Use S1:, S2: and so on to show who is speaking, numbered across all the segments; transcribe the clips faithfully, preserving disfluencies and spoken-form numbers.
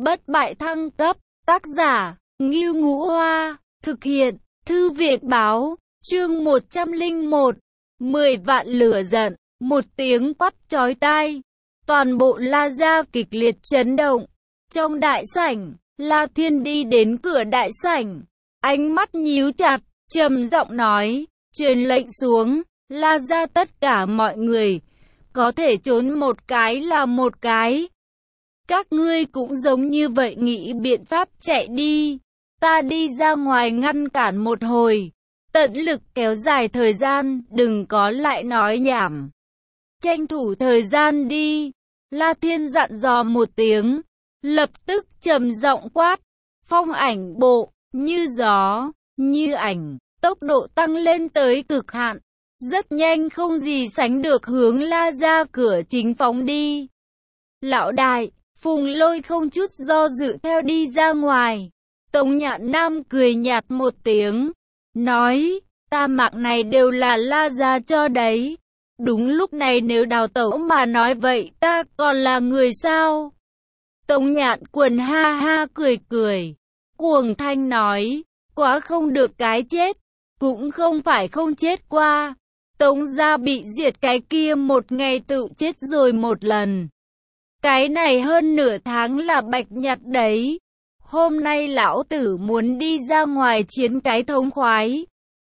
S1: bất bại thăng cấp, tác giả, Ngưu Ngũ Hoa, thực hiện, Thư viện báo, chương một trăm lẻ một, mười vạn lửa giận, một tiếng quát chói tai. Toàn bộ La Gia kịch liệt chấn động. Trong đại sảnh, La Thiên đi đến cửa đại sảnh, ánh mắt nhíu chặt, trầm giọng nói, truyền lệnh xuống, La Gia tất cả mọi người, có thể trốn một cái là một cái. Các ngươi cũng giống như vậy, nghĩ biện pháp chạy đi. Ta đi ra ngoài ngăn cản một hồi, tận lực kéo dài thời gian, đừng có lại nói nhảm. Tranh thủ thời gian đi. La Thiên dặn dò một tiếng, lập tức trầm giọng quát, phong ảnh bộ, như gió, như ảnh, tốc độ tăng lên tới cực hạn, rất nhanh không gì sánh được hướng La Gia cửa chính phóng đi. Lão đại, Phùng Lôi không chút do dự theo đi ra ngoài. Tống Nhạn Nam cười nhạt một tiếng, nói, ta mạng này đều là La Gia cho đấy. Đúng lúc này nếu đào tẩu mà nói vậy ta còn là người sao? Tống Nhạn Quần ha ha cười cười, cuồng thanh nói, quá không được cái chết, cũng không phải không chết qua. Tống gia bị diệt cái kia một ngày tự chết rồi một lần. Cái này hơn nửa tháng là bạch nhặt đấy. Hôm nay lão tử muốn đi ra ngoài chiến cái thống khoái.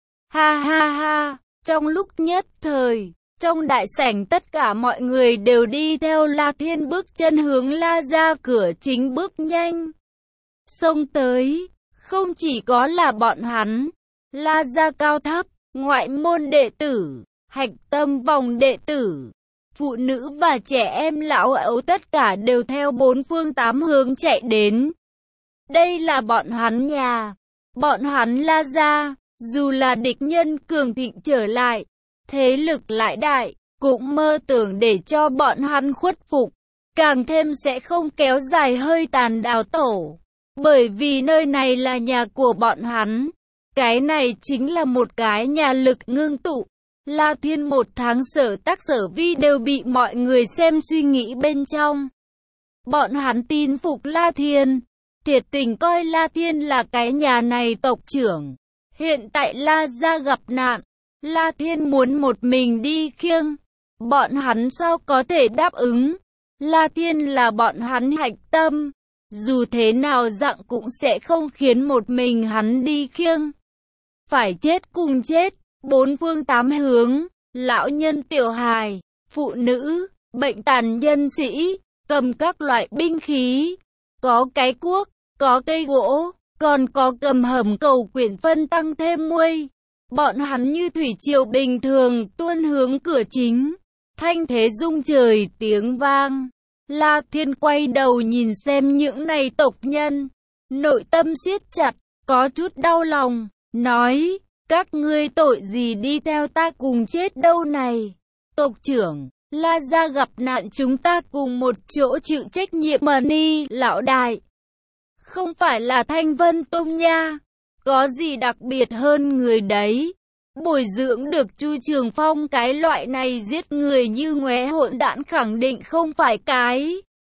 S1: Ha ha ha, trong lúc nhất thời, trong đại sảnh tất cả mọi người đều đi theo La Thiên bước chân hướng La Gia cửa chính bước nhanh. Xông tới, không chỉ có là bọn hắn, La Gia cao thấp, ngoại môn đệ tử, hạch tâm vòng đệ tử, phụ nữ và trẻ em lão ấu tất cả đều theo bốn phương tám hướng chạy đến. Đây là bọn hắn nhà, bọn hắn La Gia, dù là địch nhân cường thịnh trở lại, thế lực lại đại, cũng mơ tưởng để cho bọn hắn khuất phục, càng thêm sẽ không kéo dài hơi tàn đào tổ, bởi vì nơi này là nhà của bọn hắn. Cái này chính là một cái nhà lực ngưng tụ. La Thiên một tháng sở tác sở vi đều bị mọi người xem suy nghĩ bên trong. Bọn hắn tin phục La Thiên, thiệt tình coi La Thiên là cái nhà này tộc trưởng. Hiện tại La Gia gặp nạn, La Thiên muốn một mình đi khiêng, bọn hắn sao có thể đáp ứng? La Thiên là bọn hắn hạch tâm, dù thế nào dặn cũng sẽ không khiến một mình hắn đi khiêng. Phải chết cùng chết, bốn phương tám hướng, lão nhân tiểu hài, phụ nữ, bệnh tàn nhân sĩ, cầm các loại binh khí, có cái cuốc, có cây gỗ, còn có cầm hầm cầu quyển phân tăng thêm muôi. Bọn hắn như thủy triều bình thường tuôn hướng cửa chính, thanh thế rung trời tiếng vang. La Thiên quay đầu nhìn xem những này tộc nhân, nội tâm siết chặt, có chút đau lòng, nói, các ngươi tội gì đi theo ta cùng chết đâu này. Tộc trưởng, La Gia gặp nạn chúng ta cùng một chỗ chịu trách nhiệm mà đi, lão đại. Không phải là Thanh Vân Tông nha, có gì đặc biệt hơn người đấy. Bồi dưỡng được Chu Trường Phong cái loại này giết người như ngoé hỗn đản khẳng định không phải cái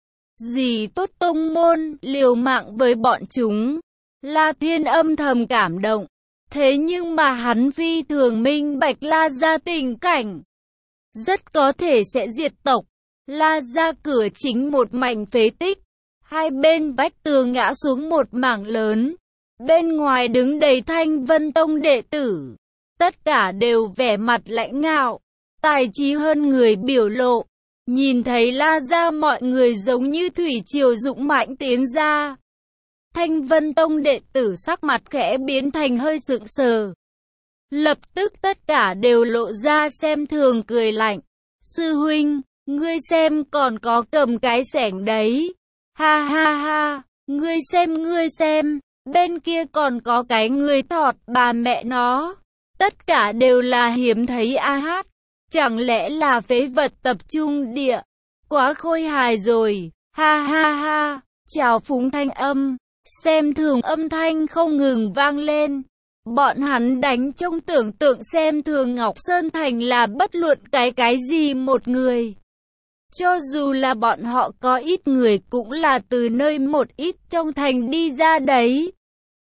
S1: gì tốt tông môn, liều mạng với bọn chúng. La Thiên âm thầm cảm động, thế nhưng mà hắn phi thường minh bạch La Gia tình cảnh, rất có thể sẽ diệt tộc. La Gia cửa chính một mảnh phế tích, hai bên vách tường ngã xuống một mảng lớn, bên ngoài đứng đầy Thanh Vân Tông đệ tử, tất cả đều vẻ mặt lãnh ngạo, tài trí hơn người biểu lộ. Nhìn thấy La Gia mọi người giống như thủy triều dũng mãnh tiến ra. Thanh Vân Tông đệ tử sắc mặt khẽ biến thành hơi sững sờ. Lập tức tất cả đều lộ ra xem thường cười lạnh. Sư huynh, ngươi xem còn có cầm cái xẻng đấy. Ha ha ha, ngươi xem ngươi xem, bên kia còn có cái người thọt bà mẹ nó. Tất cả đều là hiếm thấy a hát. Chẳng lẽ là phế vật tập trung địa? Quá khôi hài rồi. Ha ha ha. Chào phúng thanh âm, xem thường âm thanh không ngừng vang lên. Bọn hắn đánh trong tưởng tượng xem thường Ngọc Sơn Thành là bất luận cái cái gì một người. Cho dù là bọn họ có ít người cũng là từ nơi một ít trong thành đi ra đấy.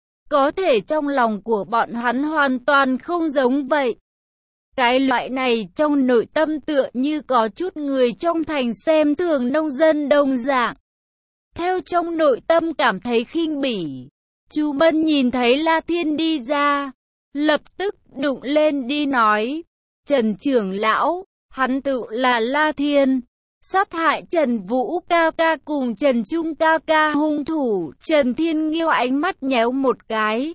S1: Có thể trong lòng của bọn hắn hoàn toàn không giống vậy. Cái loại này trong nội tâm tựa như có chút người trong thành xem thường nông dân đồng dạng. Theo trong nội tâm cảm thấy khinh bỉ. Chu Mân nhìn thấy La Thiên đi ra, lập tức đụng lên đi nói, Trần trưởng lão, hắn tự là La Thiên, sát hại Trần Vũ ca ca cùng Trần Trung ca ca hung thủ. Trần Thiên Nghiêu ánh mắt nhéo một cái,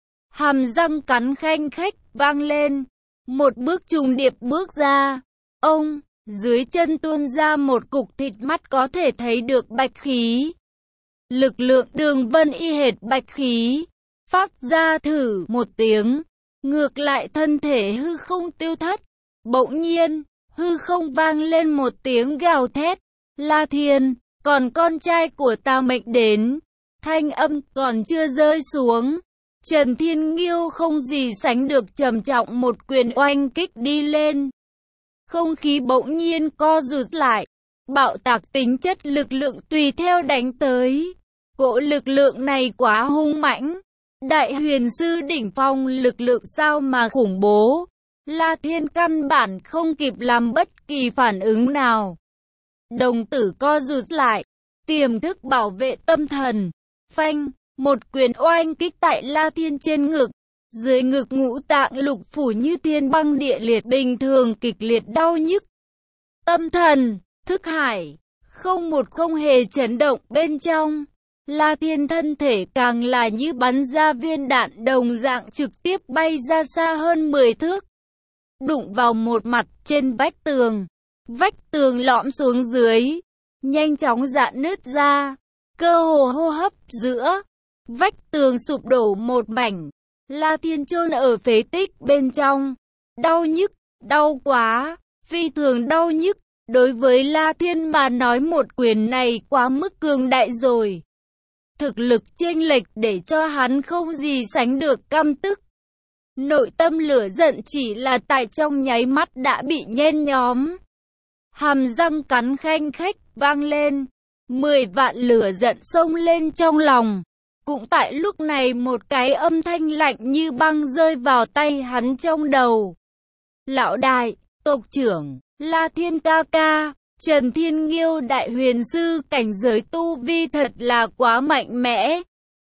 S1: hàm răng cắn khanh khách vang lên, một bước trùng điệp bước ra. Ông, dưới chân tuôn ra một cục thịt mắt có thể thấy được bạch khí. Lực lượng Đường Vân y hệt bạch khí, phát ra thử một tiếng, ngược lại thân thể hư không tiêu thất. Bỗng nhiên, hư không vang lên một tiếng gào thét, La Thiên, còn con trai của ta mệnh đến. Thanh âm còn chưa rơi xuống, Trần Thiên Nghiêu không gì sánh được trầm trọng một quyền oanh kích đi lên. Không khí bỗng nhiên co rụt lại, bạo tạc tính chất lực lượng tùy theo đánh tới. Cỗ lực lượng này quá hung mãnh, đại huyền sư đỉnh phong lực lượng sao mà khủng bố. La Thiên căn bản không kịp làm bất kỳ phản ứng nào. Đồng tử co rụt lại, tiềm thức bảo vệ tâm thần. Phanh, một quyền oanh kích tại La Thiên trên ngực. Dưới ngực ngũ tạng lục phủ như thiên băng địa liệt bình thường kịch liệt đau nhức. Tâm thần, thức hải, không một không hề chấn động bên trong. La Thiên thân thể càng là như bắn ra viên đạn đồng dạng trực tiếp bay ra xa hơn mười thước. Đụng vào một mặt trên vách tường. Vách tường lõm xuống dưới, nhanh chóng rạn nứt ra. Cơ hồ hô hấp giữa, vách tường sụp đổ một mảnh. La Thiên chôn ở phế tích bên trong. Đau nhức, đau quá, phi thường đau nhức. Đối với La Thiên mà nói một quyền này quá mức cường đại rồi. Thực lực chênh lệch để cho hắn không gì sánh được căm tức. Nội tâm lửa giận chỉ là tại trong nháy mắt đã bị nhen nhóm. Hàm răng cắn khanh khách vang lên. Mười vạn lửa giận xông lên trong lòng. Cũng tại lúc này một cái âm thanh lạnh như băng rơi vào tay hắn trong đầu. Lão đại, tộc trưởng, La Thiên ca ca, Trần Thiên Nghiêu đại huyền sư cảnh giới tu vi thật là quá mạnh mẽ.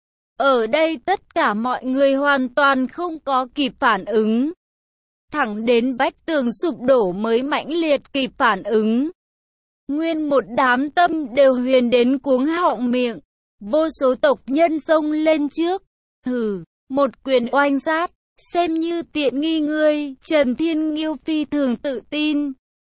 S1: Ở đây tất cả mọi người hoàn toàn không có kịp phản ứng. Thẳng đến vách tường sụp đổ mới mãnh liệt kịp phản ứng. Nguyên một đám tâm đều huyền đến cuống họng miệng. Vô số tộc nhân xông lên trước. Hừ, một quyền oanh sát, xem như tiện nghi ngươi. Trần Thiên Nghiêu phi thường tự tin.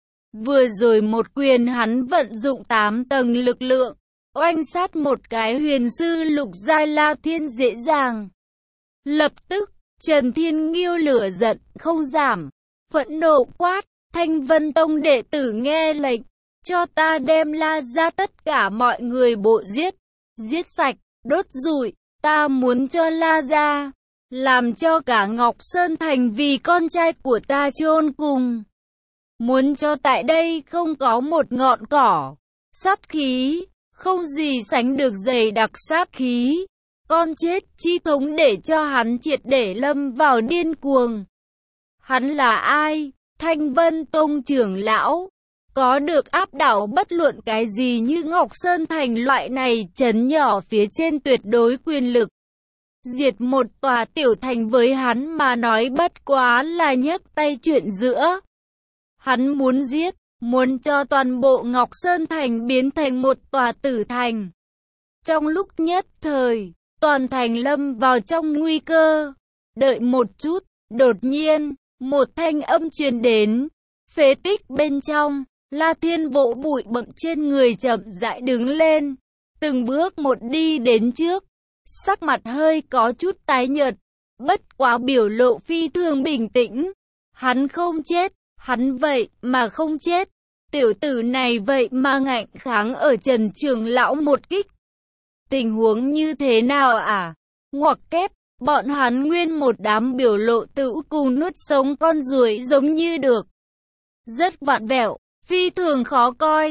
S1: Vừa rồi một quyền hắn vận dụng tám tầng lực lượng, oanh sát một cái huyền sư lục giai La Thiên dễ dàng. Lập tức, Trần Thiên Nghiêu lửa giận không giảm, phẫn nộ quát, Thanh Vân Tông đệ tử nghe lệnh, cho ta đem La ra tất cả mọi người bộ giết, giết sạch, đốt rụi, ta muốn cho La ra, làm cho cả Ngọc Sơn Thành vì con trai của ta chôn cùng. Muốn cho tại đây không có một ngọn cỏ, sát khí, không gì sánh được dày đặc sát khí. Con chết chi thống để cho hắn triệt để lâm vào điên cuồng. Hắn là ai? Thanh Vân Tông trưởng lão. Có được áp đảo bất luận cái gì như Ngọc Sơn Thành loại này trấn nhỏ phía trên tuyệt đối quyền lực. Diệt một tòa tiểu thành với hắn mà nói bất quá là nhấc tay chuyện giữa. Hắn muốn giết, muốn cho toàn bộ Ngọc Sơn Thành biến thành một tòa tử thành. Trong lúc nhất thời, toàn thành lâm vào trong nguy cơ. Đợi một chút, đột nhiên, một thanh âm truyền đến. Phế tích bên trong, La Thiên vỗ bụi bặm trên người chậm rãi đứng lên. Từng bước một đi đến trước. Sắc mặt hơi có chút tái nhợt. Bất quá biểu lộ phi thường bình tĩnh. Hắn không chết. Hắn vậy mà không chết. Tiểu tử này vậy mà ngạnh kháng ở Trần trưởng lão một kích. Tình huống như thế nào à? Ngoặc kép, bọn hắn nguyên một đám biểu lộ tự cùng nuốt sống con ruồi giống như được. Rất vặn vẹo, phi thường khó coi.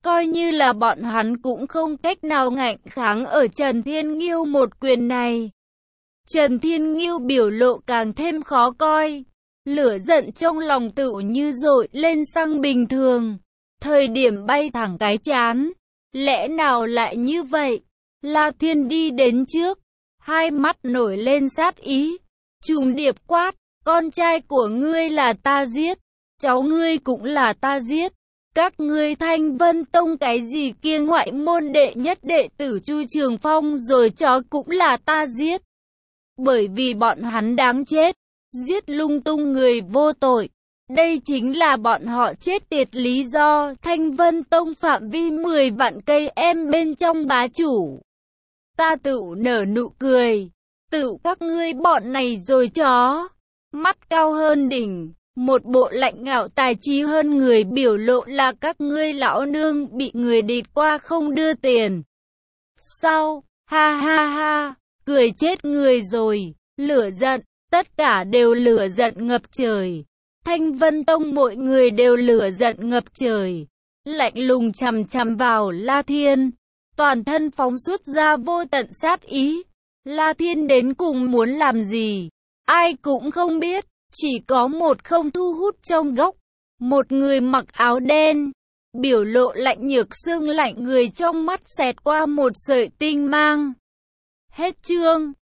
S1: Coi như là bọn hắn cũng không cách nào ngạnh kháng ở Trần Thiên Nghiêu một quyền này. Trần Thiên Nghiêu biểu lộ càng thêm khó coi. Lửa giận trong lòng tựu như dội lên xăng bình thường. Thời điểm bay thẳng cái chán. Lẽ nào lại như vậy? La Thiên đi đến trước. Hai mắt nổi lên sát ý. Trùng điệp quát. Con trai của ngươi là ta giết. Cháu ngươi cũng là ta giết. Các ngươi Thanh Vân Tông cái gì kia ngoại môn đệ nhất đệ tử Chu Trường Phong rồi chó cũng là ta giết. Bởi vì bọn hắn đáng chết. Giết lung tung người vô tội. Đây chính là bọn họ chết tiệt lý do. Thanh Vân Tông phạm vi mười vạn cây em bên trong bá chủ. Ta tự nở nụ cười. Tự các ngươi bọn này rồi chó. Mắt cao hơn đỉnh. Một bộ lạnh ngạo tài trí hơn người biểu lộ là các ngươi lão nương bị người địch qua không đưa tiền. Sao? Ha ha ha. Cười chết người rồi. Lửa giận. Tất cả đều lửa giận ngập trời. Thanh Vân Tông mọi người đều lửa giận ngập trời. Lạnh lùng chằm chằm vào La Thiên. Toàn thân phóng xuất ra vô tận sát ý. La Thiên đến cùng muốn làm gì? Ai cũng không biết. Chỉ có một không thu hút trong góc. Một người mặc áo đen. Biểu lộ lạnh nhược xương lạnh người trong mắt xẹt qua một sợi tinh mang. Hết chương.